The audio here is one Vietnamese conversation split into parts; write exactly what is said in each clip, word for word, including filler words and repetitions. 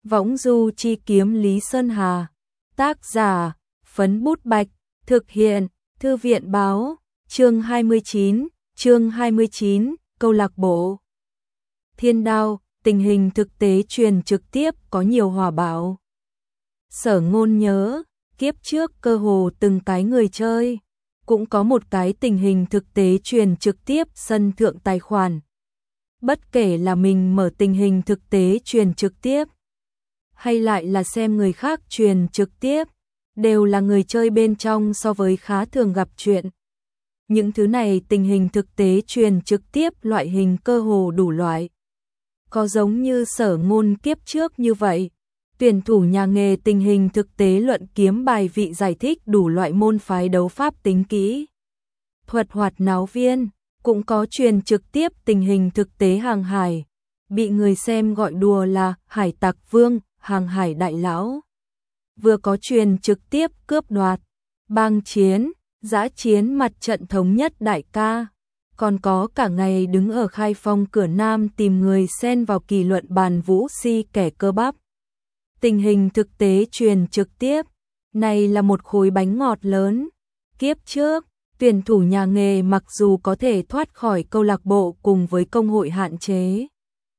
Võng du chi kiếm Lý Sơn Hà. Tác giả, Phấn Bút Bạch. Thực hiện, Thư viện Báo. Chương hai mươi chín, chương hai mươi chín, câu lạc bộ. Thiên Đao, tình hình thực tế truyền trực tiếp có nhiều hòa bảo. Sở Ngôn nhớ, kiếp trước cơ hồ từng cái người chơi, cũng có một cái tình hình thực tế truyền trực tiếp sân thượng tài khoản. Bất kể là mình mở tình hình thực tế truyền trực tiếp, hay lại là xem người khác truyền trực tiếp, đều là người chơi bên trong so với khá thường gặp chuyện. Những thứ này tình hình thực tế truyền trực tiếp loại hình cơ hồ đủ loại. Có giống như Sở Ngôn kiếp trước như vậy, tuyển thủ nhà nghề tình hình thực tế luận kiếm bài vị giải thích đủ loại môn phái đấu pháp tính kỹ. Thuật hoạt náo viên, cũng có truyền trực tiếp tình hình thực tế hàng hải, bị người xem gọi đùa là hải tặc vương, hàng hải đại lão. Vừa có truyền trực tiếp cướp đoạt, bang chiến, dã chiến mặt trận thống nhất đại ca, còn có cả ngày đứng ở Khai Phong cửa Nam tìm người xen vào kỳ luận bàn vũ si kẻ cơ bắp. Tình hình thực tế truyền trực tiếp, này là một khối bánh ngọt lớn. Kiếp trước, tuyển thủ nhà nghề mặc dù có thể thoát khỏi câu lạc bộ cùng với công hội hạn chế,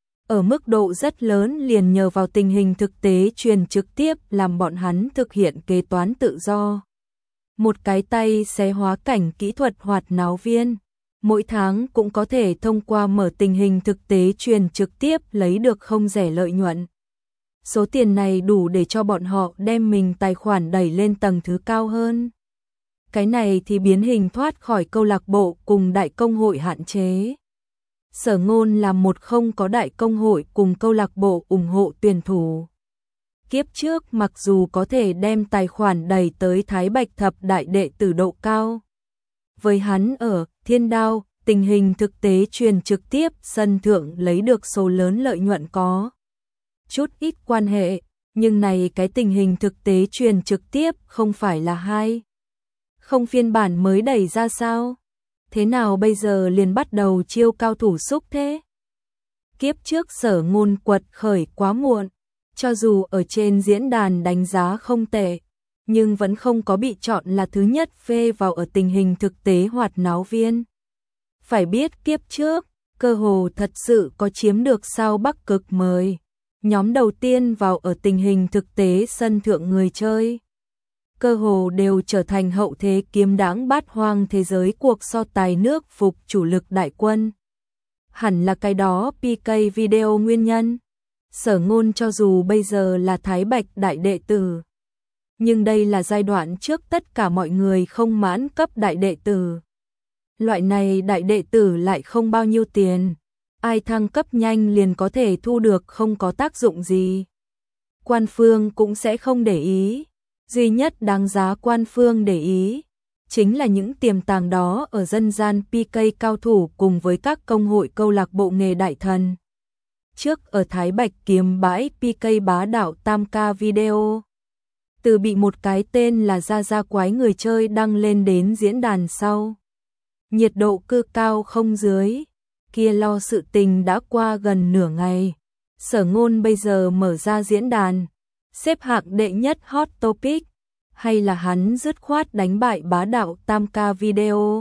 ở mức độ rất lớn liền nhờ vào tình hình thực tế truyền trực tiếp làm bọn hắn thực hiện kế toán tự do. Một cái tay xé hóa cảnh kỹ thuật hoạt náo viên, mỗi tháng cũng có thể thông qua mở tình hình thực tế truyền trực tiếp lấy được không rẻ lợi nhuận. Số tiền này đủ để cho bọn họ đem mình tài khoản đẩy lên tầng thứ cao hơn. Cái này thì biến hình thoát khỏi câu lạc bộ cùng đại công hội hạn chế. Sở Ngôn là một không có đại công hội cùng câu lạc bộ ủng hộ tuyển thủ. Kiếp trước mặc dù có thể đem tài khoản đẩy tới Thái Bạch thập đại đệ tử độ cao. Với hắn ở Thiên Đao, tình hình thực tế truyền trực tiếp sân thượng lấy được số lớn lợi nhuận có chút ít quan hệ, nhưng này cái tình hình thực tế truyền trực tiếp không phải là hai không phiên bản mới đẩy ra sao? Thế nào bây giờ liền bắt đầu chiêu cao thủ xúc thế? Kiếp trước Sở Ngôn quật khởi quá muộn, cho dù ở trên diễn đàn đánh giá không tệ, nhưng vẫn không có bị chọn là thứ nhất phê vào ở tình hình thực tế hoạt náo viên. Phải biết kiếp trước, cơ hồ thật sự có chiếm được sao Bắc Cực mời, nhóm đầu tiên vào ở tình hình thực tế sân thượng người chơi. Cơ hồ đều trở thành hậu thế kiếm đãng bát hoang thế giới cuộc so tài nước phục chủ lực đại quân. Hẳn là cái đó pê ca video nguyên nhân. Sở Ngôn cho dù bây giờ là Thái Bạch đại đệ tử, nhưng đây là giai đoạn trước tất cả mọi người không mãn cấp đại đệ tử. Loại này đại đệ tử lại không bao nhiêu tiền, ai thăng cấp nhanh liền có thể thu được không có tác dụng gì. Quan phương cũng sẽ không để ý. Duy nhất đáng giá quan phương để ý chính là những tiềm tàng đó ở dân gian pê ca cao thủ cùng với các công hội câu lạc bộ nghề đại thần. Trước ở Thái Bạch kiếm bãi pê ca bá đạo tam ca video, từ bị một cái tên là Gia Gia Quái người chơi đăng lên đến diễn đàn sau, nhiệt độ cư cao không dưới, kia lo sự tình đã qua gần nửa ngày. Sở Ngôn bây giờ mở ra diễn đàn, xếp hạng đệ nhất hot topic, hay là hắn dứt khoát đánh bại bá đạo tam ca video.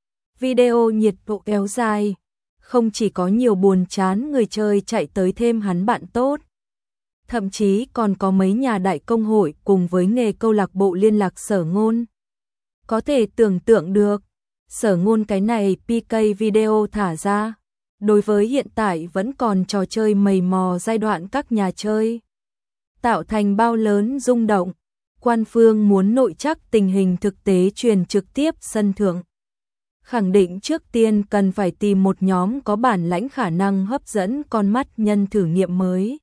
Video nhiệt độ kéo dài, không chỉ có nhiều buồn chán người chơi chạy tới thêm hắn bạn tốt, thậm chí còn có mấy nhà đại công hội cùng với nghề câu lạc bộ liên lạc Sở Ngôn. Có thể tưởng tượng được, Sở Ngôn cái này pê ca video thả ra, đối với hiện tại vẫn còn trò chơi mầy mò giai đoạn các nhà chơi, tạo thành bao lớn rung động. Quan phương muốn nội chắc tình hình thực tế truyền trực tiếp sân thượng, khẳng định trước tiên cần phải tìm một nhóm có bản lãnh khả năng hấp dẫn con mắt nhân thử nghiệm mới.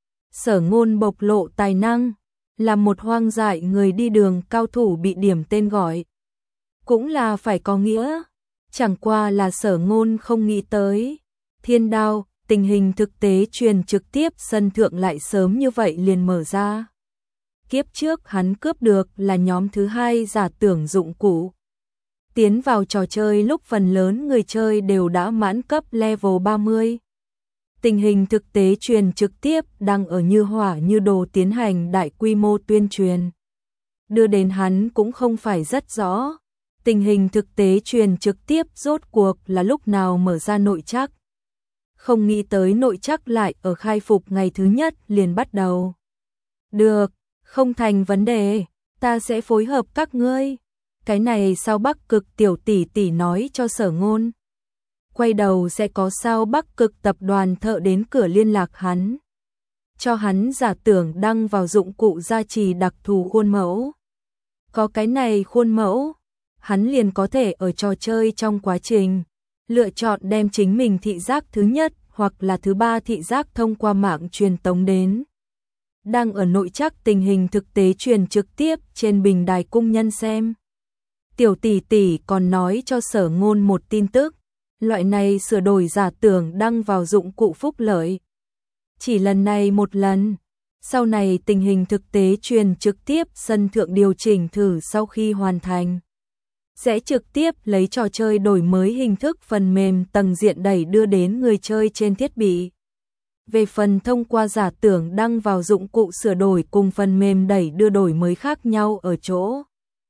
Sở Ngôn bộc lộ tài năng, là một hoang dại người đi đường cao thủ bị điểm tên gọi, cũng là phải có nghĩa. Chẳng qua là Sở Ngôn không nghĩ tới, Thiên Đao, tình hình thực tế truyền trực tiếp sân thượng lại sớm như vậy liền mở ra. Kiếp trước hắn cướp được là nhóm thứ hai giả tưởng dụng cụ. Tiến vào trò chơi lúc phần lớn người chơi đều đã mãn cấp level ba mươi. Tình hình thực tế truyền trực tiếp đang ở như hỏa như đồ tiến hành đại quy mô tuyên truyền. Đưa đến hắn cũng không phải rất rõ. Tình hình thực tế truyền trực tiếp rốt cuộc là lúc nào mở ra nội trắc. Không nghĩ tới nội trắc lại ở khai phục ngày thứ nhất liền bắt đầu. Được, không thành vấn đề, ta sẽ phối hợp các ngươi. Cái này sao Bắc Cực tiểu tỷ tỷ nói cho Sở Ngôn. Quay đầu sẽ có sao Bắc Cực tập đoàn thợ đến cửa liên lạc hắn. Cho hắn giả tưởng đăng vào dụng cụ gia trì đặc thù khuôn mẫu. Có cái này khuôn mẫu, hắn liền có thể ở trò chơi trong quá trình lựa chọn đem chính mình thị giác thứ nhất hoặc là thứ ba thị giác thông qua mạng truyền tống đến. Đang ở nội trắc tình hình thực tế truyền trực tiếp trên bình đài cung nhân xem. Tiểu tỷ tỷ còn nói cho Sở Ngôn một tin tức, loại này sửa đổi giả tưởng đăng vào dụng cụ phúc lợi. Chỉ lần này một lần, sau này tình hình thực tế truyền trực tiếp sân thượng điều chỉnh thử sau khi hoàn thành. Sẽ trực tiếp lấy trò chơi đổi mới hình thức phần mềm tầng diện đẩy đưa đến người chơi trên thiết bị. Về phần thông qua giả tưởng đăng vào dụng cụ sửa đổi cùng phần mềm đẩy đưa đổi mới khác nhau ở chỗ.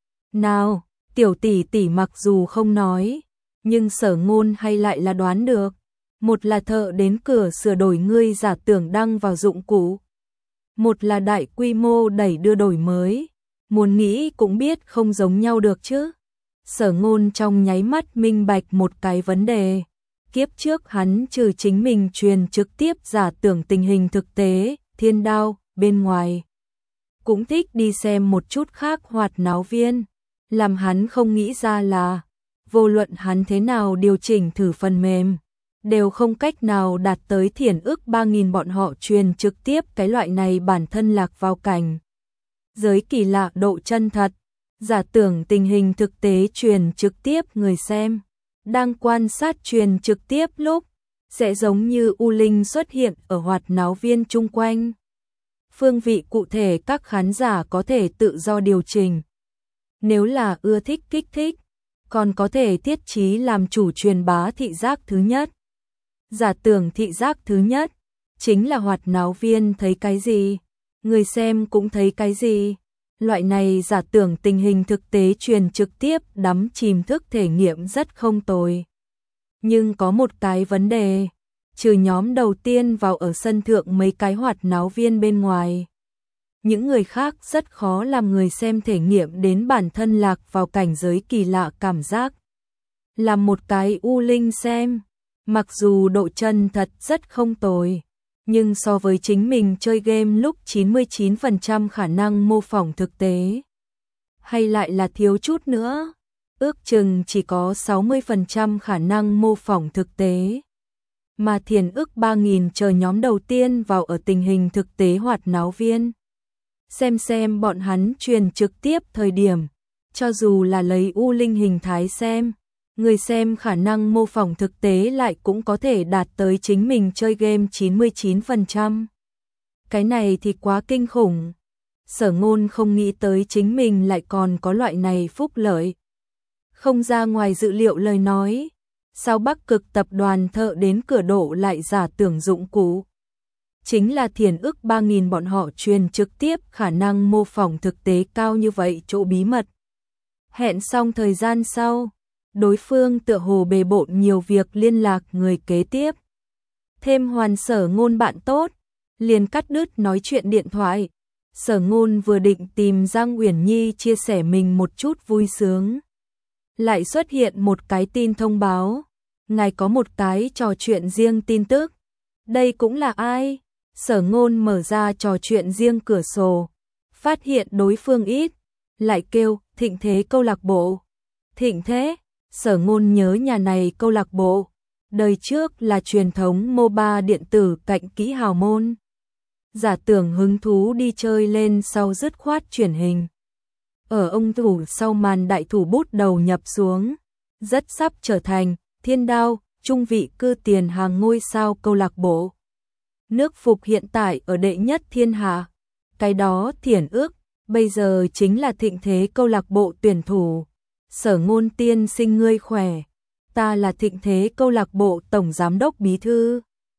Nào, tiểu tỷ tỷ mặc dù không nói, nhưng Sở Ngôn hay lại là đoán được. Một là thợ đến cửa sửa đổi ngươi giả tưởng đăng vào dụng cụ. Một là đại quy mô đẩy đưa đổi mới. Muốn nghĩ cũng biết không giống nhau được chứ. Sở Ngôn trong nháy mắt minh bạch một cái vấn đề. Kiếp trước hắn trừ chính mình truyền trực tiếp giả tưởng tình hình thực tế, thiên đao, bên ngoài. Cũng thích đi xem một chút khác hoạt náo viên. Làm hắn không nghĩ ra là, vô luận hắn thế nào điều chỉnh thử phần mềm, đều không cách nào đạt tới thiển ức ba nghìn bọn họ truyền trực tiếp cái loại này bản thân lạc vào cảnh. Giới kỳ lạ độ chân thật, giả tưởng tình hình thực tế truyền trực tiếp người xem. Đang quan sát truyền trực tiếp lúc, sẽ giống như U Linh xuất hiện ở hoạt náo viên chung quanh. Phương vị cụ thể các khán giả có thể tự do điều chỉnh. Nếu là ưa thích kích thích, còn có thể thiết trí làm chủ truyền bá thị giác thứ nhất. Giả tưởng thị giác thứ nhất, chính là hoạt náo viên thấy cái gì, người xem cũng thấy cái gì. Loại này giả tưởng tình hình thực tế truyền trực tiếp đắm chìm thức thể nghiệm rất không tồi. Nhưng có một cái vấn đề, trừ nhóm đầu tiên vào ở sân thượng mấy cái hoạt náo viên bên ngoài. Những người khác rất khó làm người xem thể nghiệm đến bản thân lạc vào cảnh giới kỳ lạ cảm giác. Làm một cái U Linh xem, mặc dù độ chân thật rất không tồi, nhưng so với chính mình chơi game lúc chín mươi chín phần trăm khả năng mô phỏng thực tế, hay lại là thiếu chút nữa, ước chừng chỉ có sáu mươi phần trăm khả năng mô phỏng thực tế. Mà thiền ức ba nghìn chờ nhóm đầu tiên vào ở tình hình thực tế hoạt náo viên. Xem xem bọn hắn truyền trực tiếp thời điểm, cho dù là lấy U Linh hình thái xem, người xem khả năng mô phỏng thực tế lại cũng có thể đạt tới chính mình chơi game chín mươi chín phần trăm. Cái này thì quá kinh khủng. Sở Ngôn không nghĩ tới chính mình lại còn có loại này phúc lợi. Không ra ngoài dự liệu lời nói, sao Bắc Cực tập đoàn thợ đến cửa độ lại giả tưởng dụng cụ. Chính là thiền ức ba nghìn bọn họ truyền trực tiếp khả năng mô phỏng thực tế cao như vậy chỗ bí mật. Hẹn xong thời gian sau, đối phương tựa hồ bề bộn nhiều việc liên lạc người kế tiếp. Thêm hoàn Sở Ngôn bạn tốt, liền cắt đứt nói chuyện điện thoại. Sở Ngôn vừa định tìm Giang Uyển Nhi chia sẻ mình một chút vui sướng. Lại xuất hiện một cái tin thông báo. Ngài có một cái trò chuyện riêng tin tức. Đây cũng là ai? Sở Ngôn mở ra trò chuyện riêng cửa sổ. Phát hiện đối phương ít. Lại kêu, Thịnh Thế câu lạc bộ. Thịnh Thế? Sở Ngôn nhớ nhà này câu lạc bộ. Đời trước là truyền thống MOBA điện tử cạnh kỹ hào môn. Giả tưởng hứng thú đi chơi lên sau dứt khoát chuyển hình. Ở ông thủ sau màn đại thủ bút đầu nhập xuống. Rất sắp trở thành thiên đao, trung vị cư tiền hàng ngôi sao câu lạc bộ. Nước phục hiện tại ở đệ nhất thiên hạ. Cái đó thiển ước, bây giờ chính là Thịnh Thế câu lạc bộ tuyển thủ. Sở Ngôn tiên sinh ngươi khỏe. Ta là Thịnh Thế câu lạc bộ tổng giám đốc bí thư.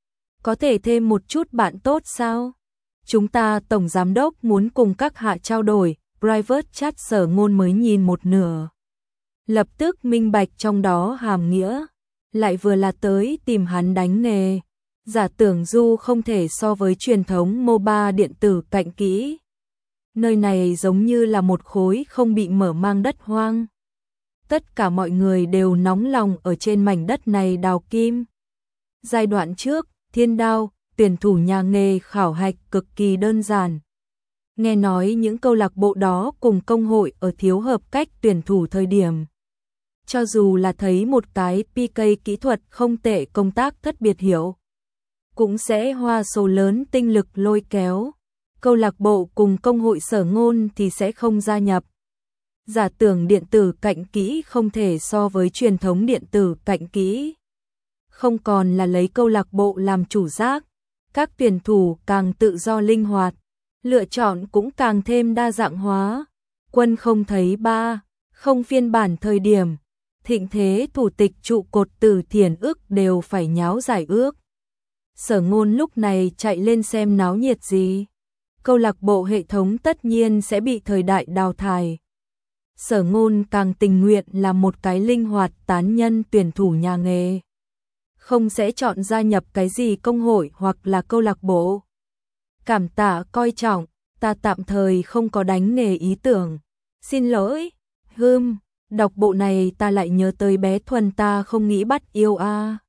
Có thể thêm một chút bạn tốt sao? Chúng ta tổng giám đốc muốn cùng các hạ trao đổi, private chat Sở Ngôn mới nhìn một nửa. Lập tức minh bạch trong đó hàm nghĩa, lại vừa là tới tìm hắn đánh nghề. Giả Tưởng Du không thể so với truyền thống MOBA điện tử cạnh kỹ. Nơi này giống như là một khối không bị mở mang đất hoang. Tất cả mọi người đều nóng lòng ở trên mảnh đất này đào kim. Giai đoạn trước, Thiên Đao, tuyển thủ nhà nghề khảo hạch cực kỳ đơn giản. Nghe nói những câu lạc bộ đó cùng công hội ở thiếu hợp cách tuyển thủ thời điểm. Cho dù là thấy một cái pê ca kỹ thuật không tệ công tác thất biệt hiểu, cũng sẽ hoa số lớn tinh lực lôi kéo. Câu lạc bộ cùng công hội Sở Ngôn thì sẽ không gia nhập. Giả tưởng điện tử cạnh kỹ không thể so với truyền thống điện tử cạnh kỹ. Không còn là lấy câu lạc bộ làm chủ giác, các tuyển thủ càng tự do linh hoạt, lựa chọn cũng càng thêm đa dạng hóa. Quân không thấy ba, không phiên bản thời điểm, thịnh thế thủ tịch trụ cột Từ Thiển ức đều phải nháo giải ước. Sở Ngôn lúc này chạy lên xem náo nhiệt gì. Câu lạc bộ hệ thống tất nhiên sẽ bị thời đại đào thải. Sở Ngôn càng tình nguyện là một cái linh hoạt tán nhân tuyển thủ nhà nghề. Không sẽ chọn gia nhập cái gì công hội hoặc là câu lạc bộ. Cảm tạ coi trọng, ta tạm thời không có đánh nghề ý tưởng. Xin lỗi, hừm, đọc bộ này ta lại nhớ tới bé Thuần ta không nghĩ bắt yêu a.